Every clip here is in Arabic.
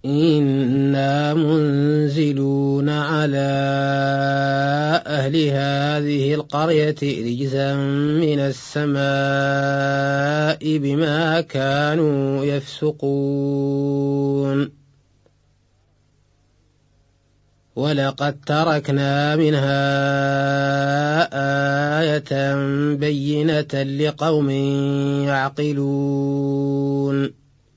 إنا منزلون على أهل هذه القرية رجزا من السماء بما كانوا يفسقون ولقد تركنا منها آية بينة لقوم يعقلون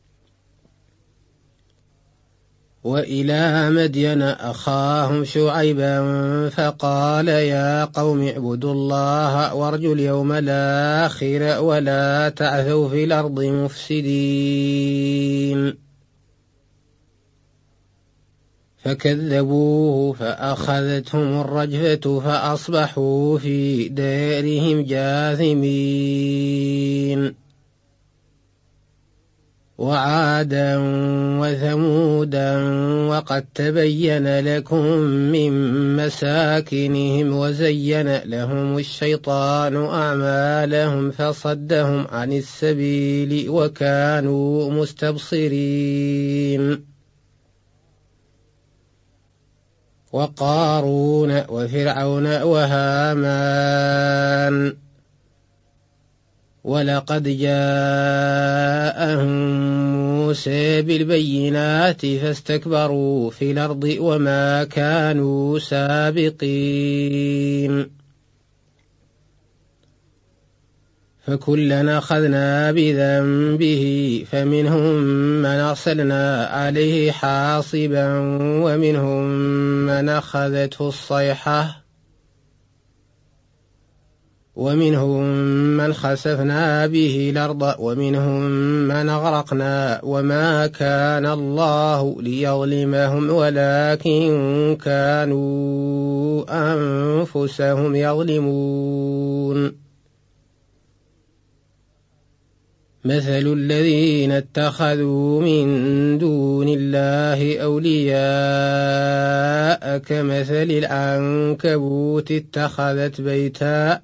وإلى مدين أخاهم شعيبا فقال يا قوم اعبدوا الله وارجوا اليوم الآخر ولا تعثوا في الأرض مفسدين فكذبوه فأخذتهم الرجفة فأصبحوا في دارهم جاثمين وعادا وثمودا وقد تبين لكم من مساكنهم وزين لهم الشيطان أعمالهم فصدهم عن السبيل وكانوا مستبصرين وقارون وفرعون وهامان ولقد جاءهم موسى بالبينات فاستكبروا في الأرض وما كانوا سابقين فكلنا أخذنا بذنبه فمنهم من أرسلنا عليه حاصبا ومنهم من أخذته الصيحة ومنهم من خسفنا به الأرض ومنهم من أغرقنا وما كان الله ليظلمهم ولكن كانوا أنفسهم يظلمون مثل الذين اتخذوا من دون الله أولياء كمثل العنكبوت اتخذت بيتا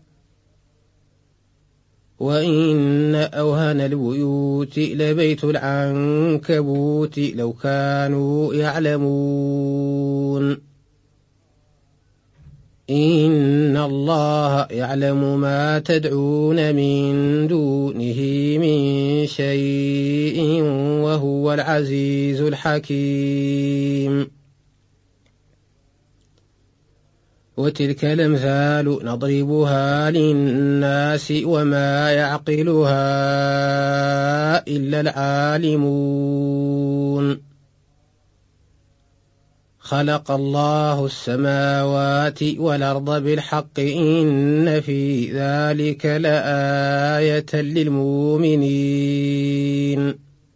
وإن أوهن البيوت لبيت العنكبوت لو كانوا يعلمون إن الله يعلم ما تدعون من دونه من شيء وهو العزيز الحكيم وتلك الأمثال نضربها للناس وما يعقلها إلا العالمون خلق الله السماوات والأرض بالحق إن في ذلك لآية للمؤمنين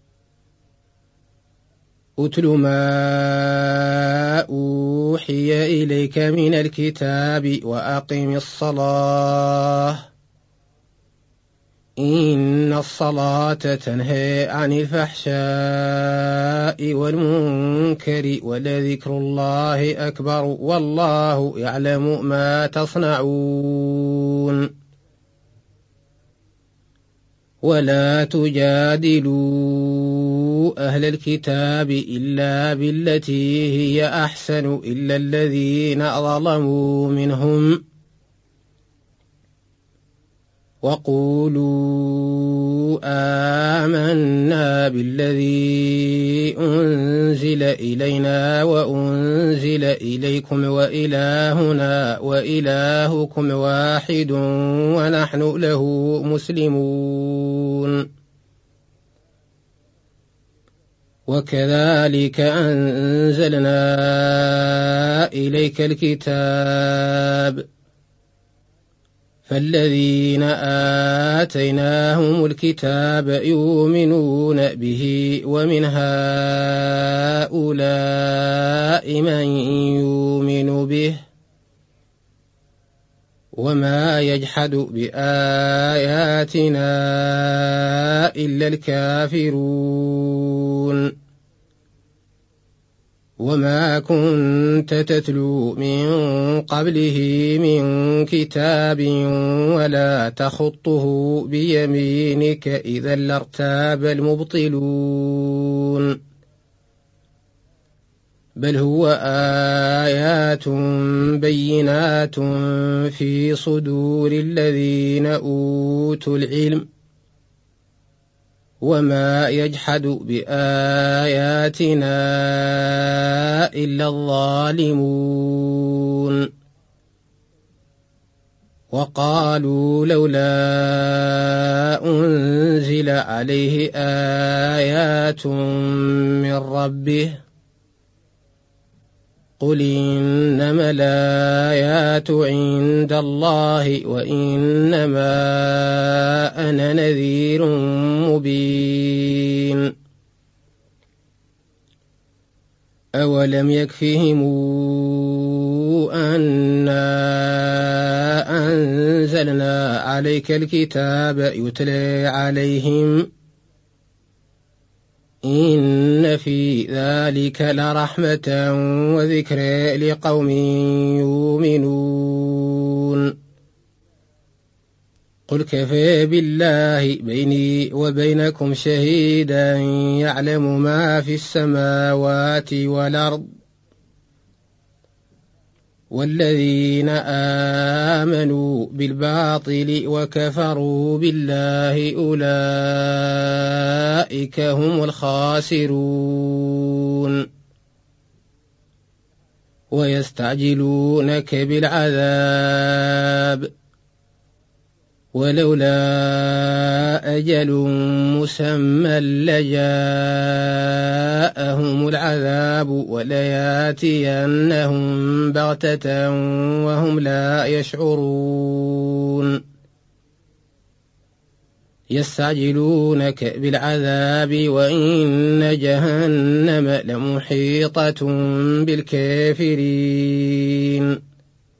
أتل ما أوحي إليك من الكتاب وأقم الصلاة إن الصلاة تنهي عن الفحشاء والمنكر ولذكر الله أكبر والله يعلم ما تصنعون ولا تجادلوا أهل الكتاب إلا بالتي هي أحسن إلا الذين ظلموا منهم وقولوا آمنا بالذي أنزل إلينا وأنزل إليكم وإلهنا وإلهكم واحد ونحن له مسلمون وكذلك أنزلنا إليك الكتاب فالذين آتيناهم الكتاب يؤمنون به ومن هؤلاء من يؤمن به وما يجحد بآياتنا إلا الكافرون وما كنت تتلو من قبله من كتاب ولا تخطه بيمينك إذا لارتاب المبطلون بل هو آيات بينات في صدور الذين أوتوا العلم وما يجحد بآياتنا إلا الظالمون وقالوا لولا أنزل عليه آيات من ربه قل إنما الآيات عند الله وإنما أنا نذير مبين أولم يكفهم أنا أنزلنا عليك الكتاب يتلى عليهم إن في ذلك لرحمة وذكرى لقوم يؤمنون قل كفى بالله بيني وبينكم شهيدا يعلم ما في السماوات والأرض والذين آمنوا بالباطل وكفروا بالله أولئك هم الخاسرون ويستعجلونك بالعذاب ولولا أجل مسمى لجاءهم العذاب ولياتينهم بغتة وهم لا يشعرون يستعجلونك بالعذاب وإن جهنم لمحيطة بالكافرين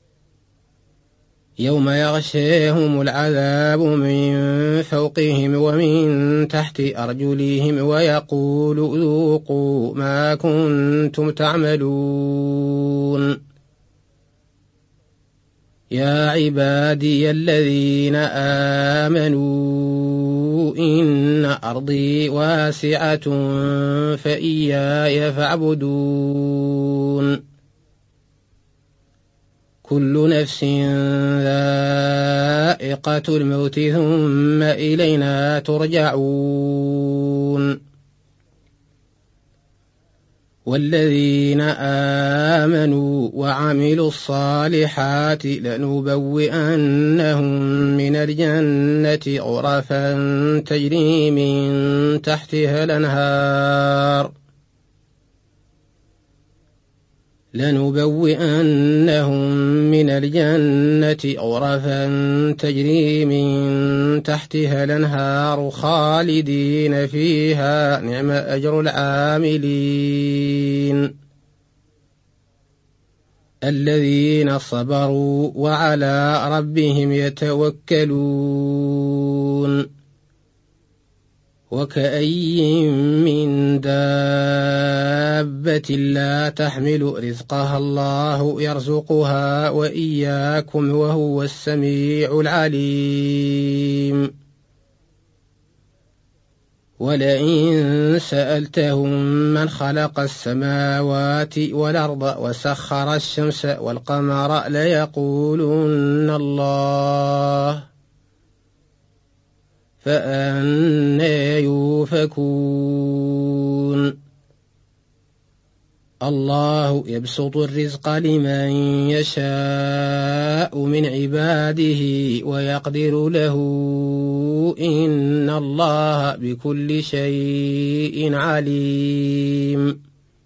يوم يغشاهم العذاب من فوقهم ومن تحت أرجلهم ويقول ذوقوا ما كنتم تعملون يا عبادي الذين آمنوا إن أرضي واسعة فإياي فاعبدون كل نفس ذائقة الموت ثم إلينا ترجعون والذين آمنوا وعملوا الصالحات لنبوئنهم من الجنة غرفا تجري من تحتها الأنهار لنبوئنهم من الجنة غرفا تجري من تحتها الأنهار خالدين فيها نعم أجر العاملين الذين صبروا وعلى ربهم يتوكلون وكأي من دابة لا تحمل رزقها الله يرزقها وإياكم وهو السميع العليم ولئن سألتهم من خلق السماوات والأرض وسخر الشمس والقمر ليقولن الله فأنى يؤفكون الله يبسط الرزق لمن يشاء من عباده ويقدر له إن الله بكل شيء عليم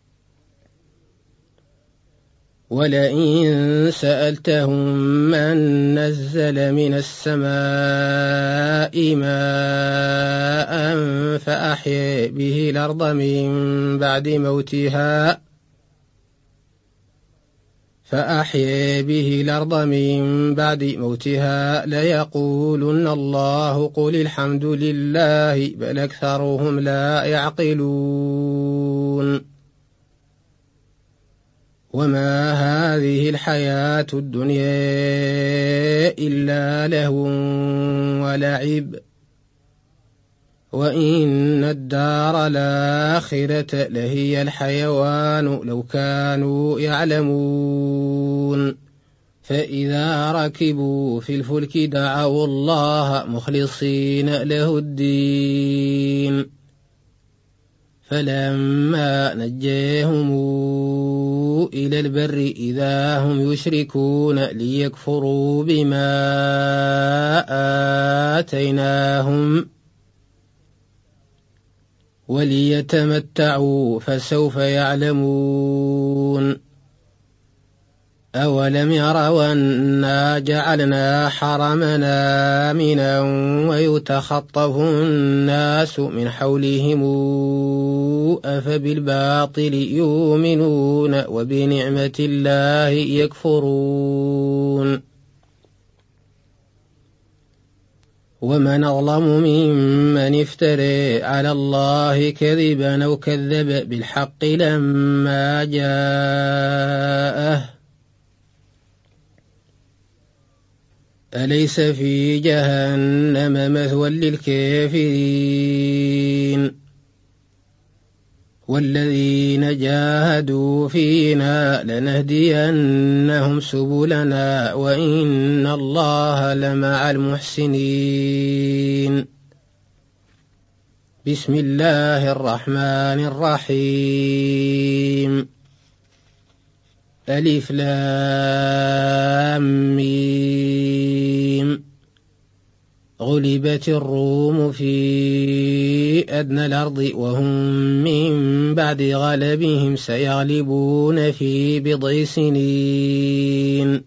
ولئن سألتهم من نزل من السماء ماء فأحيا به الأرض من بعد موتها ليقولن الله قل الحمد لله بل أكثرهم لا يعقلون وما هذه الحياة الدنيا إلا لهو ولعب وإن الدار الآخرة لهي الحيوان لو كانوا يعلمون فإذا ركبوا في الفلك دعوا الله مخلصين له الدين فلما نجاهم إلى البر إذا هم يشركون ليكفروا بما آتيناهم وليتمتعوا فسوف يعلمون أولم يروا أنا جعلنا حرمنا آمنا ويتخطف الناس من حولهم أفبالباطل يؤمنون وبنعمة الله يكفرون ومن أظلم ممن افترى على الله كذبا أو كذب بالحق لما جاءه أليس في جهنم مثوى للكافرين والذين جاهدوا فينا لنهدينهم سبلنا وإن الله لمع المحسنين بسم الله الرحمن الرحيم ألف لام ميم غلبت الروم في أدنى الأرض وهم من بعد غلبهم سيغلبون في بضع سنين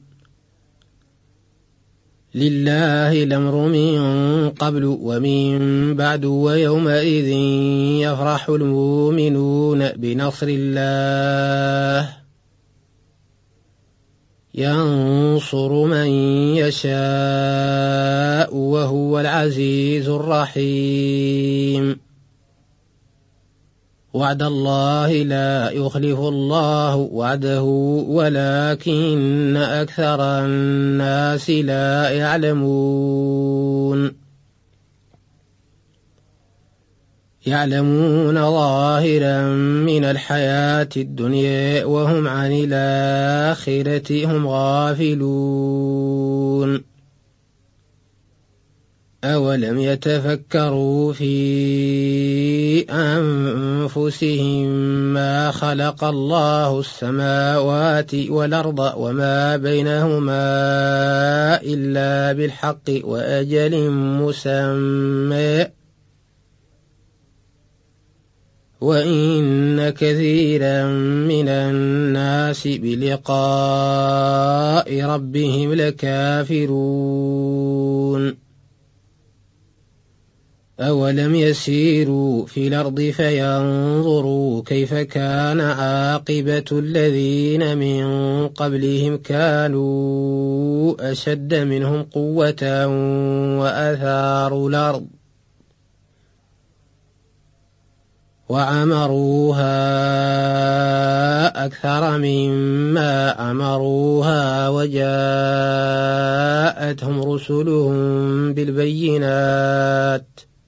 لله الأمر من قبل ومن بعد ويومئذ يفرح المؤمنون بنصر الله ينصر من يشاء وهو العزيز الرحيم وعد الله لا يخلف الله وعده ولكن أكثر الناس لا يعلمون ظاهرا من الحياة الدنيا وهم عن الآخرة هم غافلون أولم يتفكروا في أنفسهم ما خلق الله السماوات والأرض وما بينهما إلا بالحق وأجل مسمى وإن كثيرا من الناس بلقاء ربهم لكافرون أولم يسيروا في الأرض فينظروا كيف كان عاقبة الذين من قبلهم كانوا أشد منهم قوة وأثاروا الأرض وعمروها أكثر مما عمروها وجاءتهم رسلهم بالبينات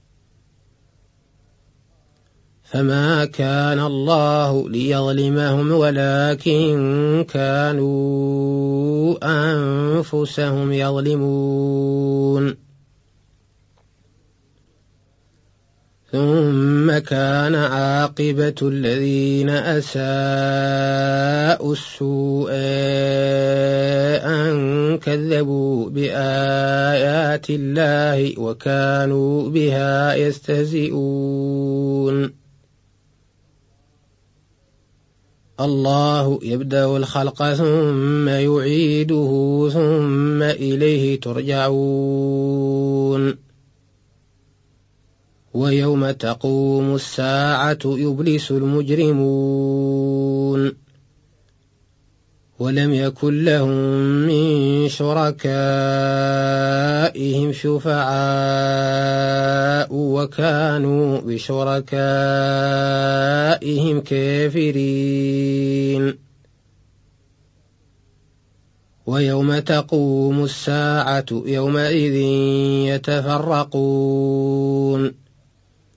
فما كان الله ليظلمهم ولكن كانوا أنفسهم يظلمون ثم كان عاقبة الذين أساءوا السوء أن كذبوا بآيات الله وكانوا بها يستهزئون الله يبدأ الخلق ثم يعيده ثم إليه ترجعون ويوم تقوم الساعة يبلس المجرمون ولم يكن لهم من شركائهم شفعاء وكانوا بشركائهم كافرين ويوم تقوم الساعة يومئذ يتفرقون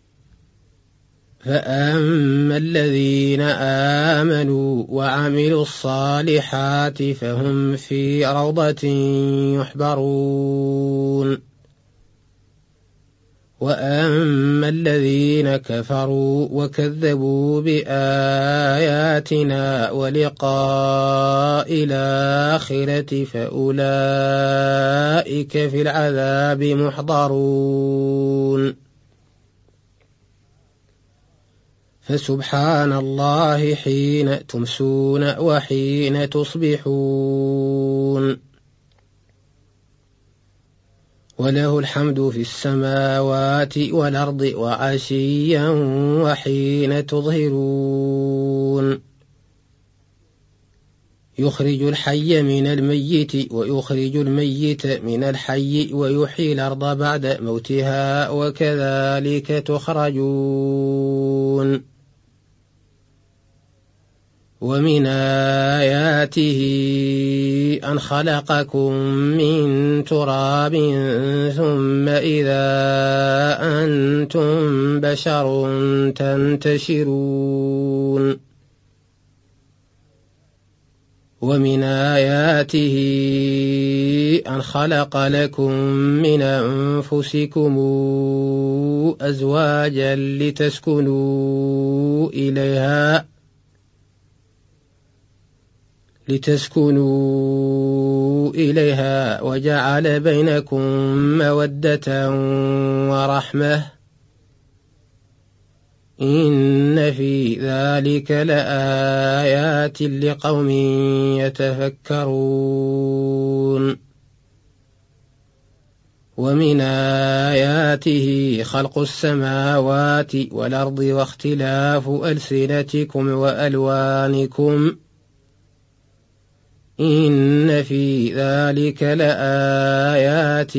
فأما الذين آمنوا وعملوا الصالحات فهم في روضة يحبرون وأما الذين كفروا وكذبوا بآياتنا ولقاء الآخرة فأولئك في العذاب محضرون فسبحان الله حين تمسون وحين تصبحون وله الحمد في السماوات والأرض وعشيا وحين تظهرون يخرج الحي من الميت ويخرج الميت من الحي ويحيي الأرض بعد موتها وكذلك تخرجون ومن آياته أن خلقكم من تراب ثم إذا أنتم بشر تنتشرون ومن آياته أن خلق لكم من أنفسكم أزواجا لتسكنوا إليها وجعل بينكم مودة ورحمة إن في ذلك لآيات لقوم يتفكرون ومن آياته خلق السماوات والأرض واختلاف ألسنتكم وألوانكم إن في ذلك لآيات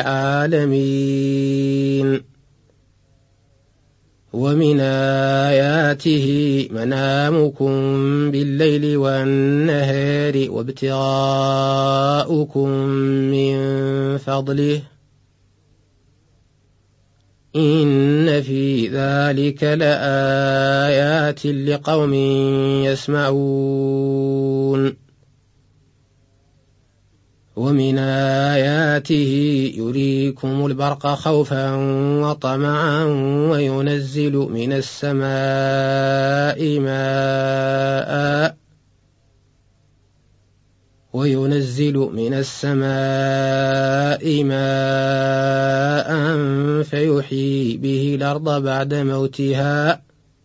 للعالمين ومن آياته منامكم بالليل والنهار وابتغاؤكم من فضله إن في ذلك لآيات لقوم يسمعون ومن آياته يريكم البرق خوفا وطمعا وينزل من السماء ماء فيحيي به الأرض بعد موتها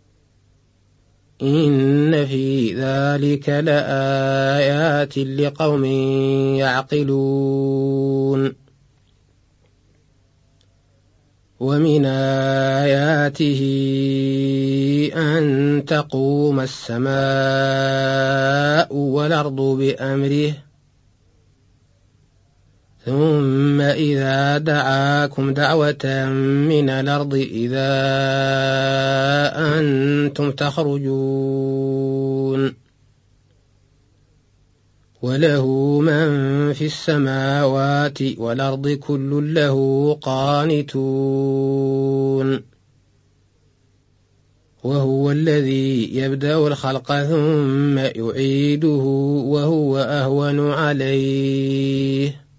إن في ذلك لآيات لقوم يعقلون ومن آياته أن تقوم السماء والأرض بأمره ثم إذا دعاكم دعوة من الأرض إذا أنتم تخرجون وله من في السماوات والأرض كل له قانتون وهو الذي يبدأ الخلق ثم يعيده وهو أهون عليه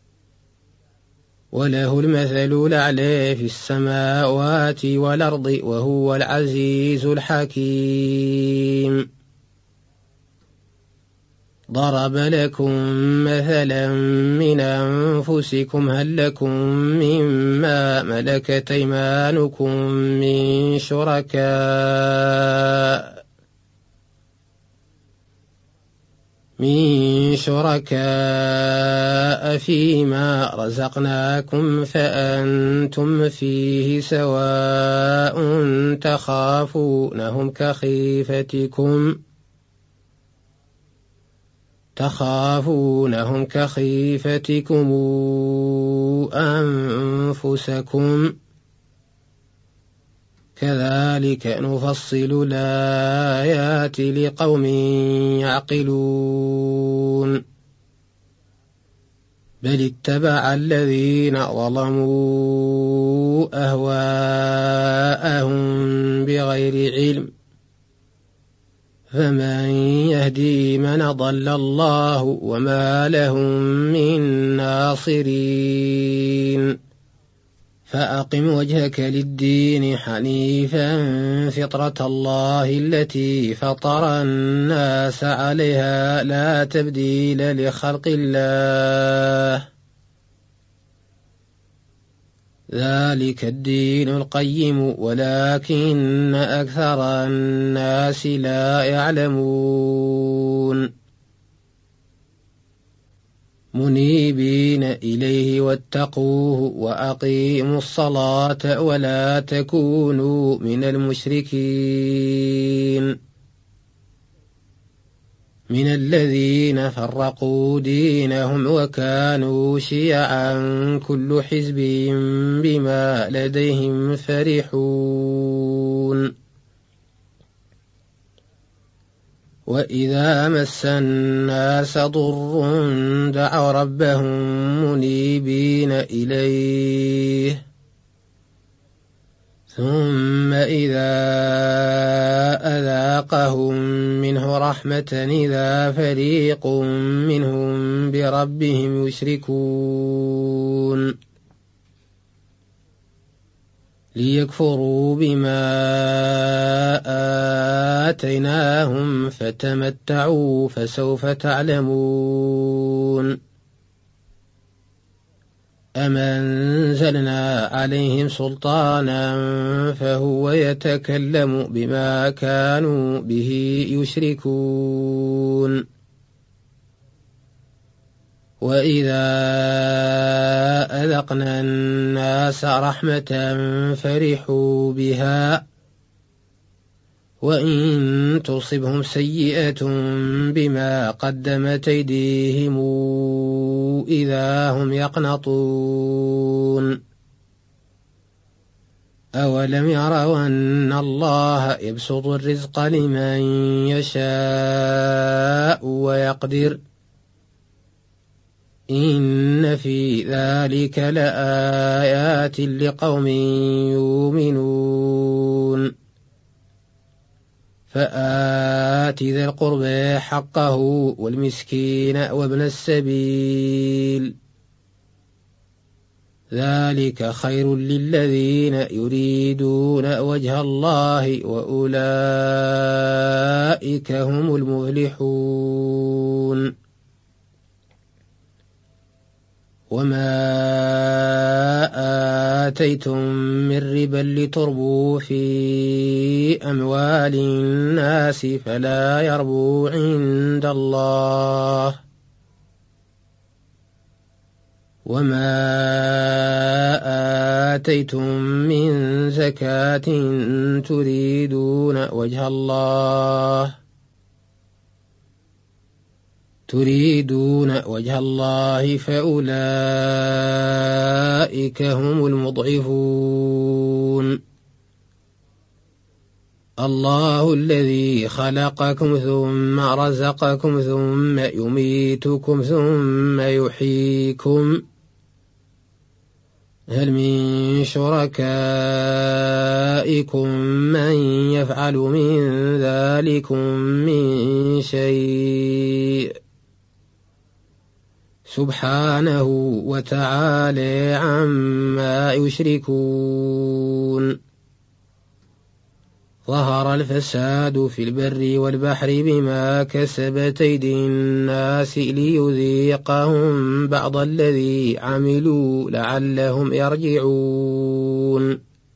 وله المثل الأعلى في السماوات والأرض وهو العزيز الحكيم ضرب لكم مثلا من أنفسكم هل لكم مما ملكت أيمانكم من شركاء فيما رزقناكم فأنتم فيه سواء تخافونهم كخيفتكم أنفسكم كذلك نفصل الآيات لقوم يعقلون بل اتبع الذين ظلموا أهواءهم بغير علم فمن يهدي من ضل الله وما لهم من ناصرين فأقم وجهك للدين حنيفا فطرة الله التي فطر الناس عليها لا تبديل لخلق الله ذلك الدين القيم ولكن أكثر الناس لا يعلمون منيبين إليه واتقوه وأقيموا الصلاة ولا تكونوا من المشركين من الذين فرقوا دينهم وكانوا شيعا كل حزب بما لديهم فرحون وإذا مس الناس ضر دعوا ربهم منيبين إليه ثم إذا أذاقهم منه رحمة إذا فريق منهم بربهم يشركون ليكفروا بما آتيناهم فتمتعوا فسوف تعلمون أم أنزلنا عليهم سلطانا فهو يتكلم بما كانوا به يشركون وإذا أذقنا الناس رحمة فرحوا بها وإن تصبهم سيئة بما قدمت أيديهم إذا هم يقنطون أولم يروا أن الله يبسط الرزق لمن يشاء ويقدر إن في ذلك لآيات لقوم يؤمنون فآت ذا القربى حقه والمسكين وابن السبيل ذلك خير للذين يريدون وجه الله وأولئك هم المفلحون وما آتيتم من ربا لتربوا في أموال الناس فلا يربو عند الله وما آتيتم من زكاة تريدون وجه الله فأولئك هم المضعفون الله الذي خلقكم ثم رزقكم ثم يميتكم ثم يحييكم هل من شركائكم من يفعل من ذلكم من شيء سبحانه وتعالى عما يشركون ظهر الفساد في البر والبحر بما كسبت أيدي الناس ليذيقهم بعض الذي عملوا لعلهم يرجعون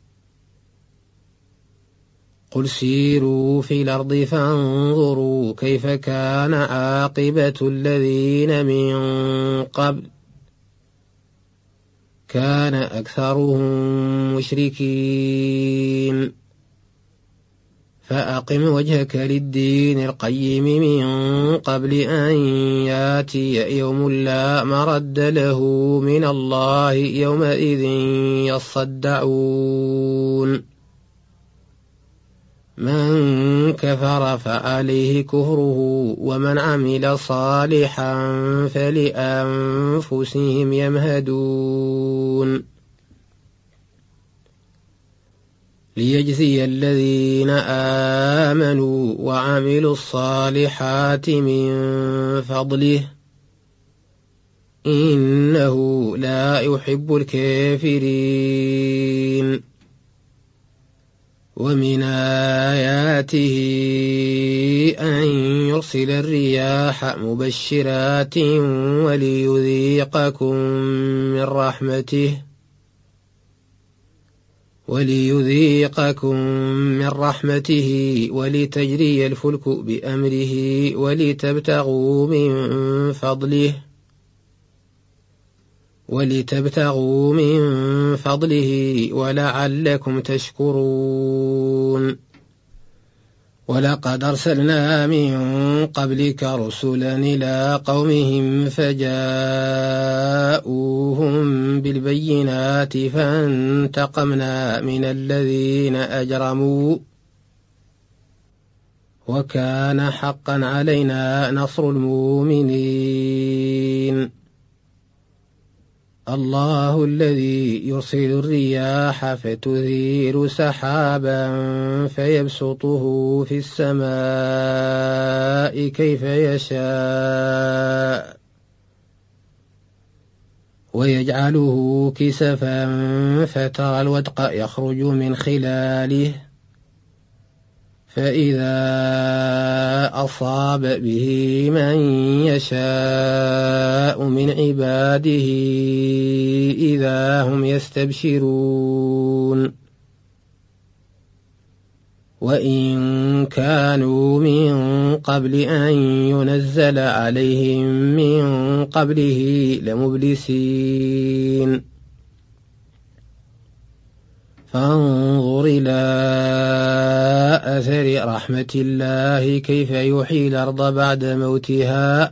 قل سيروا في الأرض فانظروا كيف كان عاقبة الذين من قبل كان أكثرهم مشركين فأقم وجهك للدين القيم من قبل أن ياتي يوم لا مرد له من الله يومئذ يصدعون من كفر فعليه كفره ومن عمل صالحا فلأنفسهم يمهدون ليجزي الذين آمنوا وعملوا الصالحات من فضله إنه لا يحب الكافرين ومن آياته أن يرسل الرياح مبشرات وليذيقكم من رحمته ولتجري الفلك بأمره ولتبتغوا من فضله ولعلكم تشكرون ولقد أرسلنا من قبلك رسلا إلى قومهم فجاءوهم بالبينات فانتقمنا من الذين أجرموا وكان حقا علينا نصر المؤمنين الله الذي يرسل الرياح فتثير سحابا فيبسطه في السماء كيف يشاء ويجعله كسفا فترى الودق يخرج من خلاله فإذا أصاب به من يشاء من عباده إذا هم يستبشرون وإن كانوا من قبل أن ينزل عليهم من قبله لمبلسين فانظر إلى أثر رحمة الله كيف يحيي الأرض بعد موتها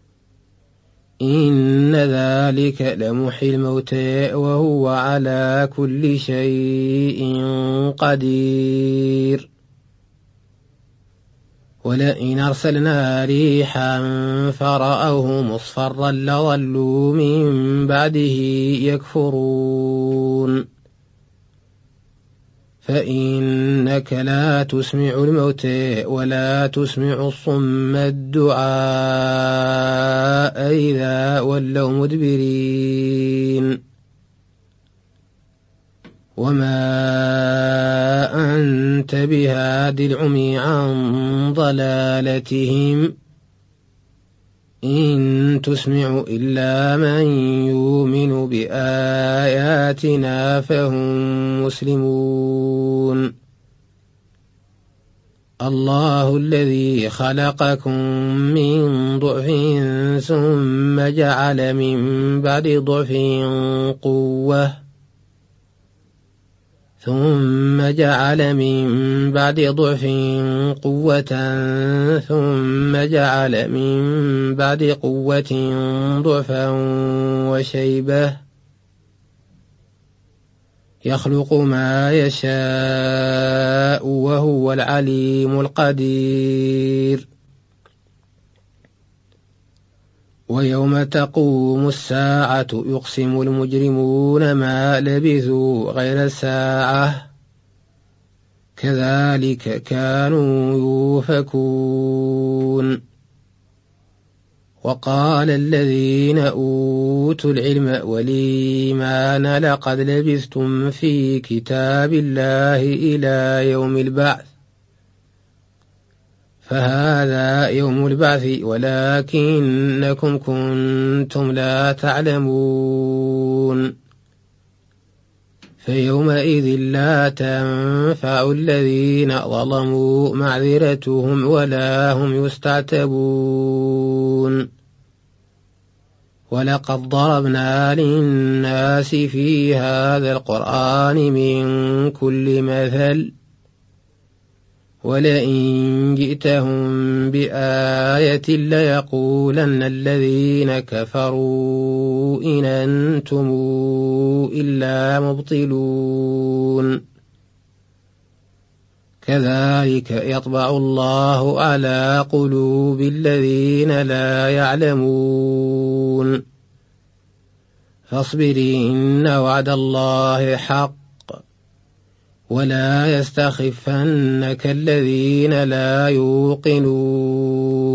إن ذلك لمحيي الموتى وهو على كل شيء قدير ولئن أرسلنا ريحا فرأوه مصفرا لظلوا من بعده يكفرون فإنك لا تسمع الموتى ولا تسمع الصم الدعاء إذا ولوا مدبرين وما أنت بهاد العمي عن ضلالتهم إن تسمع إلا من يؤمن بآياتنا فهم مسلمون الله الذي خلقكم من ضعف ثم جعل من بعد ضعف قوة ثم جعل من بعد ضعف قوة ثم جعل من بعد قوة ضعفا وشيبة يخلق ما يشاء وهو العليم القدير ويوم تقوم الساعة يقسم المجرمون ما لبثوا غير ساعة كذلك كانوا يؤفكون وقال الذين أوتوا العلم والإيمان لقد لبثتم في كتاب الله إلى يوم البعث فهذا يوم البعث ولكنكم كنتم لا تعلمون فيومئذ لا تنفع الذين ظلموا معذرتهم ولا هم يستعتبون ولقد ضربنا للناس في هذا القرآن من كل مثل ولئن جئتهم بآية ليقولن الذين كفروا إن أنتم إلا مبطلون كذلك يطبع الله على قلوب الذين لا يعلمون فاصبر إن وعد الله حق ولا يستخفنك الذين لا يوقنون